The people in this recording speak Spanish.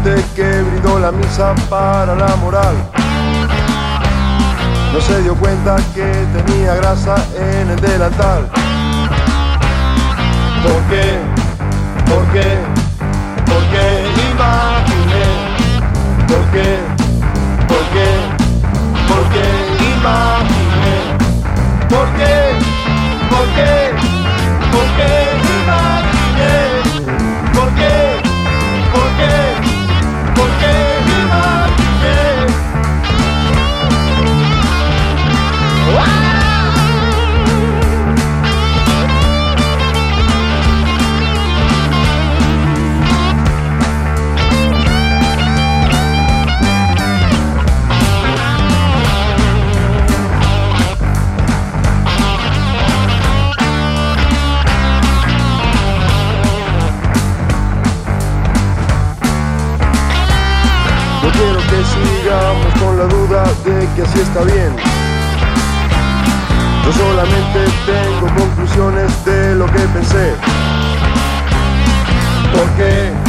sacerdote que brindó la misa para la moral no se dio cuenta que tenía grasa en el delantal. ¿Por qué? ¿Por qué? ¿Por qué? Imaginé. ¿Por qué? ¿Por qué? ¿Por qué? Imaginé. ¿Por qué? ¿Por qué? ¿Por qué? Imaginé. ¿Por qué? ¿Por qué? ¿Por qué? Imaginé. No quiero que sigamos con la duda de que así está bien. Yo solamente tengo conclusiones de lo que pensé. ¿Por qué?